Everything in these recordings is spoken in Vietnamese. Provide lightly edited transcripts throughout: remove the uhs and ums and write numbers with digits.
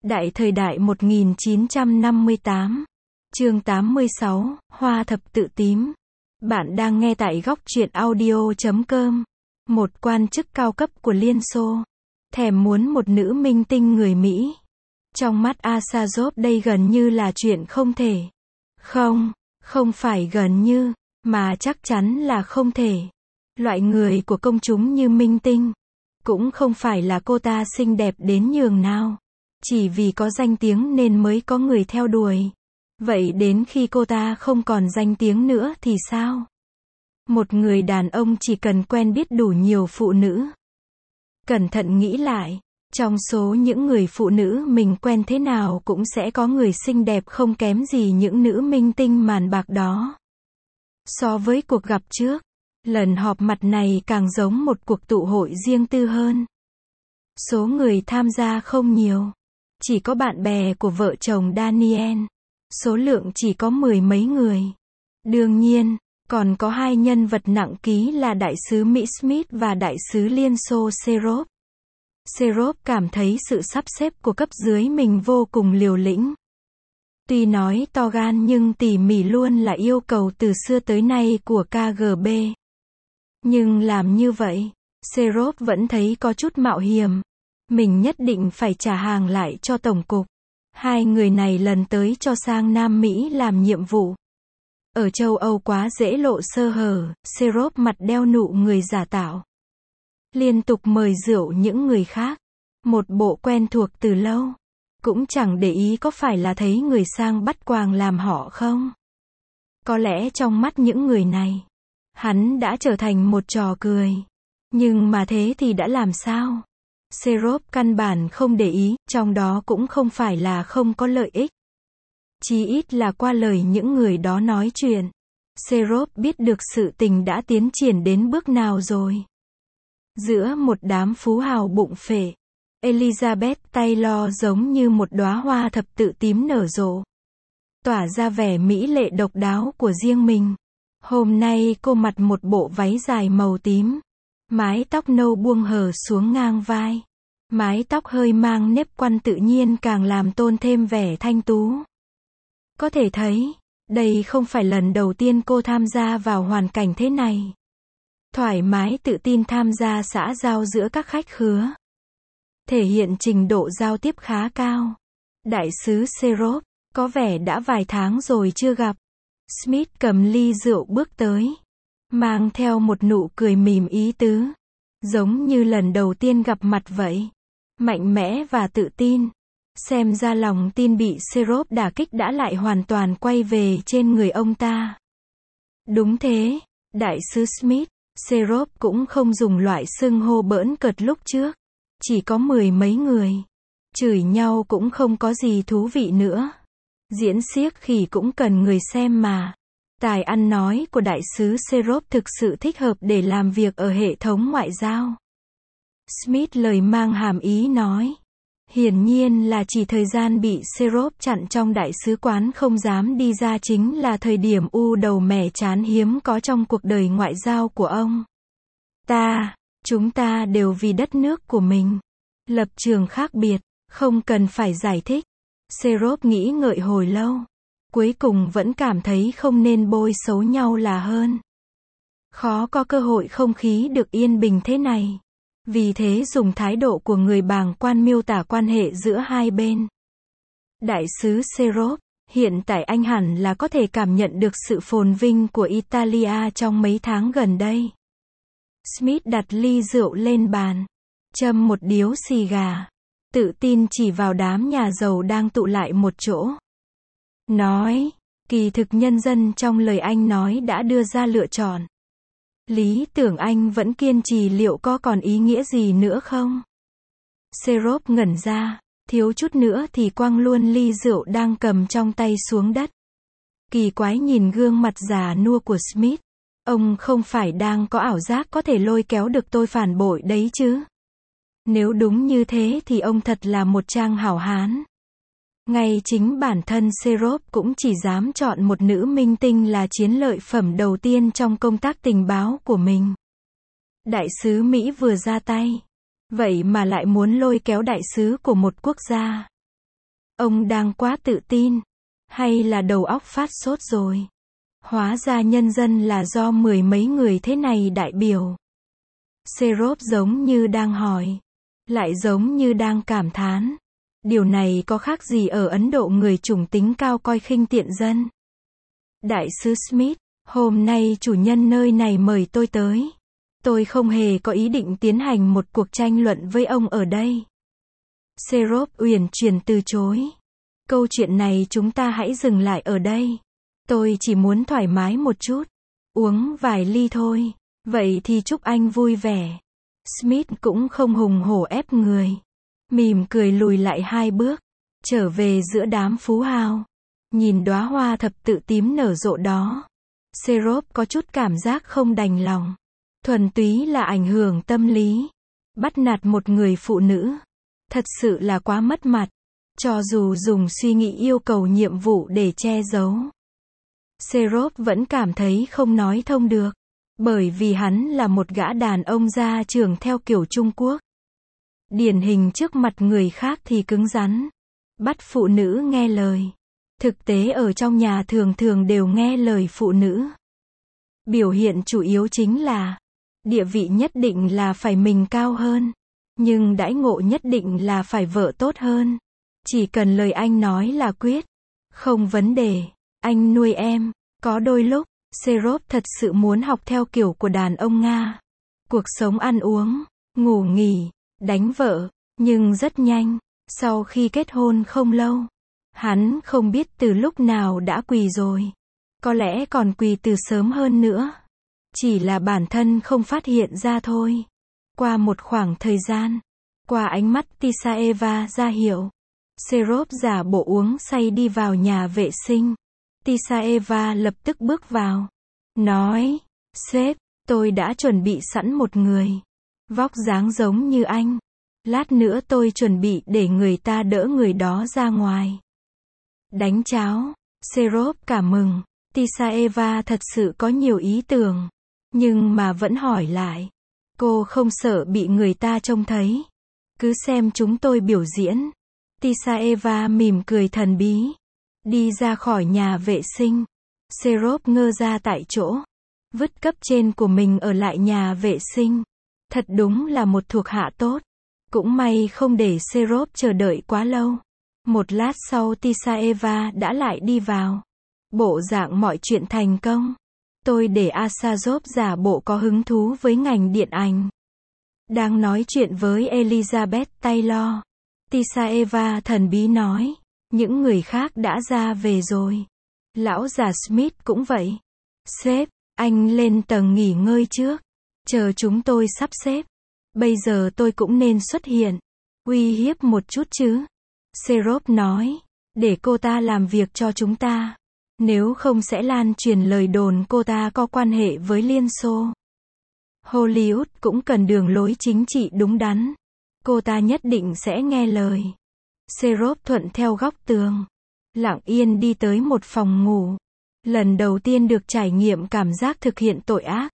Đại thời đại 1958. Chương 86, Hoa thập tự tím. Bạn đang nghe tại góc truyện audio.com. Một quan chức cao cấp của Liên Xô thèm muốn một nữ minh tinh người Mỹ. Trong mắt Asajov đây gần như là chuyện không thể. Không phải gần như, mà chắc chắn là không thể. Loại người của công chúng như minh tinh. Cũng không phải là cô ta xinh đẹp đến nhường nào. Chỉ vì có danh tiếng nên mới có người theo đuổi. Vậy đến khi cô ta không còn danh tiếng nữa thì sao? Một người đàn ông chỉ cần quen biết đủ nhiều phụ nữ. Cẩn thận nghĩ lại, trong số những người phụ nữ mình quen thế nào cũng sẽ có người xinh đẹp không kém gì những nữ minh tinh màn bạc đó. So với cuộc gặp trước, lần họp mặt này càng giống một cuộc tụ hội riêng tư hơn. Số người tham gia không nhiều. Chỉ có bạn bè của vợ chồng Daniel. Số lượng chỉ có 10 mấy người. Đương nhiên, còn có hai nhân vật nặng ký là đại sứ Mỹ Smith và đại sứ Liên Xô Serov. Serov cảm thấy sự sắp xếp của cấp dưới mình vô cùng liều lĩnh. Tuy nói to gan nhưng tỉ mỉ luôn là yêu cầu từ xưa tới nay của KGB. Nhưng làm như vậy, Serov vẫn thấy có chút mạo hiểm. Mình nhất định phải trả hàng lại cho Tổng cục. Hai người này lần tới cho sang Nam Mỹ làm nhiệm vụ. Ở châu Âu quá dễ lộ sơ hở, Serov mặt đeo nụ người giả tạo. Liên tục mời rượu những người khác. Một bộ quen thuộc từ lâu. Cũng chẳng để ý có phải là thấy người sang bắt quàng làm họ không. Có lẽ trong mắt những người này, hắn đã trở thành một trò cười. Nhưng mà thế thì đã làm sao? Serov căn bản không để ý, trong đó cũng không phải là không có lợi ích. Chí ít là qua lời những người đó nói chuyện. Serov biết được sự tình đã tiến triển đến bước nào rồi. Giữa một đám phú hào bụng phệ, Elizabeth Taylor giống như một đóa hoa thập tự tím nở rộ. Tỏa ra vẻ mỹ lệ độc đáo của riêng mình. Hôm nay cô mặc một bộ váy dài màu tím. Mái tóc nâu buông hở xuống ngang vai. Mái tóc hơi mang nếp quăn tự nhiên càng làm tôn thêm vẻ thanh tú. Có thể thấy, đây không phải lần đầu tiên cô tham gia vào hoàn cảnh thế này. Thoải mái tự tin tham gia xã giao giữa các khách khứa. Thể hiện trình độ giao tiếp khá cao. Đại sứ Serov, có vẻ đã vài tháng rồi chưa gặp. Smith cầm ly rượu bước tới. Mang theo một nụ cười mỉm ý tứ. Giống như lần đầu tiên gặp mặt vậy. Mạnh mẽ và tự tin. Xem ra lòng tin bị Serov đả kích đã lại hoàn toàn quay về trên người ông ta. Đúng thế, đại sứ Smith, Serov cũng không dùng loại xưng hô bỡn cợt lúc trước. Chỉ có 10 mấy người. Chửi nhau cũng không có gì thú vị nữa. Diễn xiếc khỉ cũng cần người xem mà. Tài ăn nói của đại sứ Serov thực sự thích hợp để làm việc ở hệ thống ngoại giao. Smith lời mang hàm ý nói. Hiển nhiên là chỉ thời gian bị Serov chặn trong đại sứ quán không dám đi ra chính là thời điểm u đầu mẻ chán hiếm có trong cuộc đời ngoại giao của ông. Chúng ta đều vì đất nước của mình. Lập trường khác biệt, không cần phải giải thích. Serov nghĩ ngợi hồi lâu. Cuối cùng vẫn cảm thấy không nên bôi xấu nhau là hơn. Khó có cơ hội không khí được yên bình thế này. Vì thế dùng thái độ của người bàng quan miêu tả quan hệ giữa hai bên. Đại sứ Serov, hiện tại anh hẳn là có thể cảm nhận được sự phồn vinh của Italia trong mấy tháng gần đây. Smith đặt ly rượu lên bàn. Châm một điếu xì gà. Tự tin chỉ vào đám nhà giàu đang tụ lại một chỗ. Nói, kỳ thực nhân dân trong lời anh nói đã đưa ra lựa chọn. Lý tưởng anh vẫn kiên trì liệu có còn ý nghĩa gì nữa không? Serov ngẩn ra, thiếu chút nữa thì quăng luôn ly rượu đang cầm trong tay xuống đất. Kỳ quái nhìn gương mặt già nua của Smith. Ông không phải đang có ảo giác có thể lôi kéo được tôi phản bội đấy chứ? Nếu đúng như thế thì ông thật là một trang hảo hán. Ngay chính bản thân Serov cũng chỉ dám chọn một nữ minh tinh là chiến lợi phẩm đầu tiên trong công tác tình báo của mình. Đại sứ Mỹ vừa ra tay. Vậy mà lại muốn lôi kéo đại sứ của một quốc gia. Ông đang quá tự tin. Hay là đầu óc phát sốt rồi? Hóa ra nhân dân là do mười mấy người thế này đại biểu. Serop giống như đang hỏi. Lại giống như đang cảm thán. Điều này có khác gì ở Ấn Độ người chủng tính cao coi khinh tiện dân? Đại sứ Smith, hôm nay chủ nhân nơi này mời tôi tới. Tôi không hề có ý định tiến hành một cuộc tranh luận với ông ở đây. Serop uyển chuyển từ chối. Câu chuyện này chúng ta hãy dừng lại ở đây. Tôi chỉ muốn thoải mái một chút. Uống vài ly thôi. Vậy thì chúc anh vui vẻ. Smith cũng không hùng hổ ép người. Mỉm cười lùi lại 2 bước. Trở về giữa đám phú hào. Nhìn đóa hoa thập tự tím nở rộ đó. Serop có chút cảm giác không đành lòng. Thuần túy là ảnh hưởng tâm lý. Bắt nạt một người phụ nữ. Thật sự là quá mất mặt. Cho dù dùng suy nghĩ yêu cầu nhiệm vụ để che giấu. Serop vẫn cảm thấy không nói thông được. Bởi vì hắn là một gã đàn ông gia trưởng theo kiểu Trung Quốc. Điển hình trước mặt người khác thì cứng rắn. Bắt phụ nữ nghe lời. Thực tế ở trong nhà thường thường đều nghe lời phụ nữ. Biểu hiện chủ yếu chính là địa vị nhất định là phải mình cao hơn. Nhưng đãi ngộ nhất định là phải vợ tốt hơn. Chỉ cần lời anh nói là quyết. Không vấn đề. Anh nuôi em. Có đôi lúc, Serop thật sự muốn học theo kiểu của đàn ông Nga. Cuộc sống ăn uống, ngủ nghỉ, đánh vợ. Nhưng rất nhanh, sau khi kết hôn không lâu, hắn không biết từ lúc nào đã quỳ rồi. Có lẽ còn quỳ từ sớm hơn nữa. Chỉ là bản thân không phát hiện ra thôi. Qua một khoảng thời gian, qua ánh mắt Tisaeva ra hiệu, Serop giả bộ uống say đi vào nhà vệ sinh. Tisaeva lập tức bước vào. Nói, sếp, tôi đã chuẩn bị sẵn một người. Vóc dáng giống như anh. Lát nữa tôi chuẩn bị để người ta đỡ người đó ra ngoài. Đánh cháo. Serop cảm mừng. Tisaeva thật sự có nhiều ý tưởng. Nhưng mà vẫn hỏi lại. Cô không sợ bị người ta trông thấy. Cứ xem chúng tôi biểu diễn. Tisaeva mỉm cười thần bí. Đi ra khỏi nhà vệ sinh. Serop ngơ ra tại chỗ. Vứt cấp trên của mình ở lại nhà vệ sinh. Thật đúng là một thuộc hạ tốt. Cũng may không để Serop chờ đợi quá lâu. Một lát sau Tisaeva đã lại đi vào. Bộ dạng mọi chuyện thành công. Tôi để Asazov giả bộ có hứng thú với ngành điện ảnh. Đang nói chuyện với Elizabeth Taylor. Tisaeva thần bí nói. Những người khác đã ra về rồi. Lão già Smith cũng vậy. Sếp, anh lên tầng nghỉ ngơi trước. Chờ chúng tôi sắp xếp. Bây giờ tôi cũng nên xuất hiện. Uy hiếp một chút chứ. Serop nói. Để cô ta làm việc cho chúng ta. Nếu không sẽ lan truyền lời đồn cô ta có quan hệ với Liên Xô. Hollywood cũng cần đường lối chính trị đúng đắn. Cô ta nhất định sẽ nghe lời. Serop thuận theo góc tường. Lặng yên đi tới một phòng ngủ. Lần đầu tiên được trải nghiệm cảm giác thực hiện tội ác.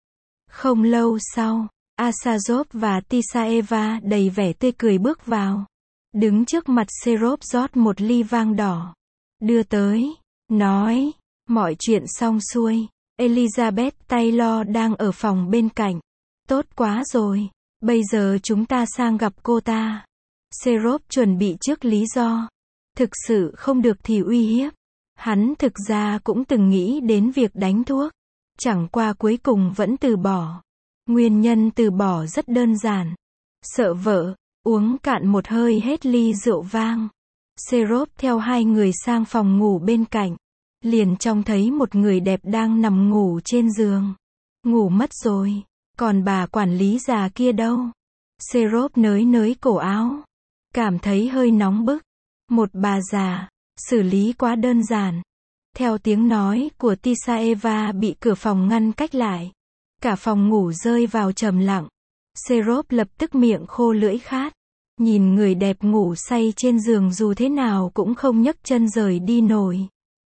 Không lâu sau, Asazov và Tisaeva đầy vẻ tươi cười bước vào. Đứng trước mặt Serop rót một ly vang đỏ. Đưa tới. Nói. Mọi chuyện xong xuôi. Elizabeth Taylor đang ở phòng bên cạnh. Tốt quá rồi. Bây giờ chúng ta sang gặp cô ta. Serop chuẩn bị trước lý do. Thực sự không được thì uy hiếp. Hắn thực ra cũng từng nghĩ đến việc đánh thuốc. Chẳng qua cuối cùng vẫn từ bỏ. Nguyên nhân từ bỏ rất đơn giản. Sợ vợ. Uống cạn một hơi hết ly rượu vang. Serop theo 2 người sang phòng ngủ bên cạnh. Liền trông thấy một người đẹp đang nằm ngủ trên giường. Ngủ mất rồi. Còn bà quản lý già kia đâu? Serop nới nới cổ áo. Cảm thấy hơi nóng bức. Một bà già. Xử lý quá đơn giản. Theo tiếng nói của Tisaeva bị cửa phòng ngăn cách lại. Cả phòng ngủ rơi vào trầm lặng. Serop lập tức miệng khô lưỡi khát. Nhìn người đẹp ngủ say trên giường dù thế nào cũng không nhấc chân rời đi nổi.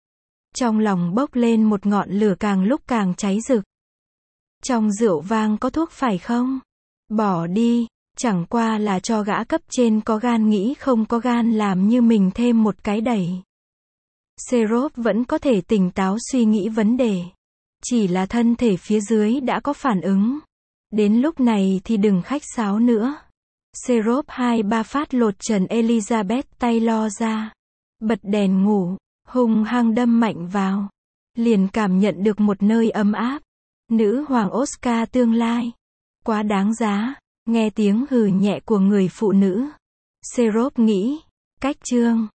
Trong lòng bốc lên một ngọn lửa càng lúc càng cháy rực. Trong rượu vang có thuốc phải không? Bỏ đi. Chẳng qua là cho gã cấp trên có gan nghĩ không có gan làm như mình thêm một cái đẩy. Serov vẫn có thể tỉnh táo suy nghĩ vấn đề. Chỉ là thân thể phía dưới đã có phản ứng. Đến lúc này thì đừng khách sáo nữa. Serov 2-3 phát lột trần Elizabeth Taylor ra. Bật đèn ngủ, hung hăng đâm mạnh vào. Liền cảm nhận được một nơi ấm áp. Nữ hoàng Oscar tương lai. Quá đáng giá. Nghe tiếng hừ nhẹ của người phụ nữ. Serov nghĩ. Cách chương.